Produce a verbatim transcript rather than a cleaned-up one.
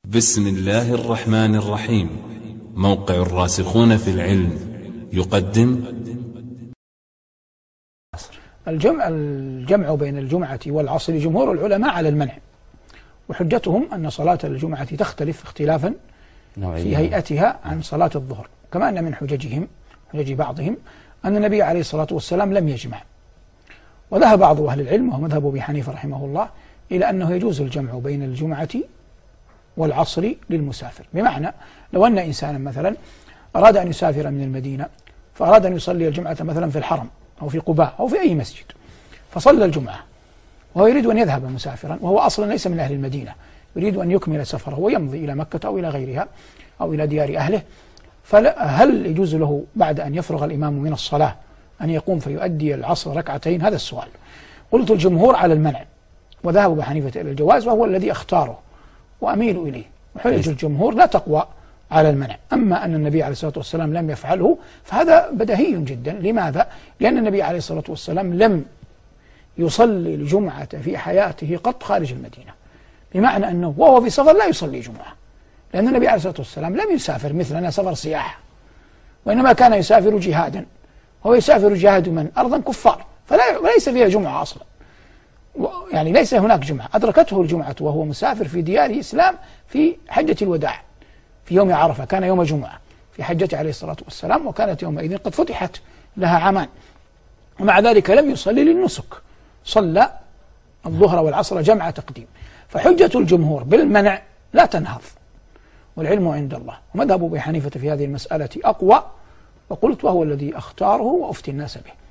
بسم الله الرحمن الرحيم. موقع الراسخون في العلم يقدم الجمع الجمع بين الجمعة والعصر جمهور العلماء على المنع، وحجتهم أن صلاة الجمعة تختلف اختلافا في هيئتها عن صلاة الظهر، كما أن من حججهم حجج بعضهم أن النبي عليه الصلاة والسلام لم يجمع. وذهب بعض أهل العلم وهو مذهب أبي حنيفة رحمه الله إلى أنه يجوز الجمع بين الجمعة والعصر للمسافر، بمعنى لو أن إنسانا مثلا أراد أن يسافر من المدينة فأراد أن يصلي الجمعة مثلا في الحرم أو في قباء أو في أي مسجد، فصلى الجمعة وهو يريد أن يذهب مسافرا وهو أصلا ليس من أهل المدينة، يريد أن يكمل سفره ويمضي إلى مكة أو إلى غيرها أو إلى ديار أهله، فهل يجوز له بعد أن يفرغ الإمام من الصلاة أن يقوم فيؤدي العصر ركعتين؟ هذا السؤال. قلت الجمهور على المنع، وذهب أبو حنيفة إلى الجواز، وهو الذي أختاره وأميل إليه، وحجج الجمهور لا تقوى على المنع. أما أن النبي عليه الصلاة والسلام لم يفعله فهذا بديهي جدا. لماذا؟ لأن النبي عليه الصلاة والسلام لم يصلي الجمعة في حياته قط خارج المدينة، بمعنى أنه وهو في سفر لا يصلي جمعة، لأن النبي عليه الصلاة والسلام لم يسافر مثلنا سفر سياحة، وإنما كان يسافر جهادا، وهو يسافر جهاد من أرضا كفار فليس فيها جمعة أصلا، يعني ليس هناك جمعة. أدركته الجمعة وهو مسافر في ديار الإسلام في حجة الوداع في يوم عرفة، كان يوم جمعة في حجته عليه الصلاة والسلام، وكانت يومئذ قد فتحت لها عامان، ومع ذلك لم يصلي للنسك، صلى الظهر والعصر جمع تقديم. فحجة الجمهور بالمنع لا تنهض، والعلم عند الله. ومذهب أبي حنيفة في هذه المسألة أقوى، وقلت وهو الذي أختاره وأفتي الناس به.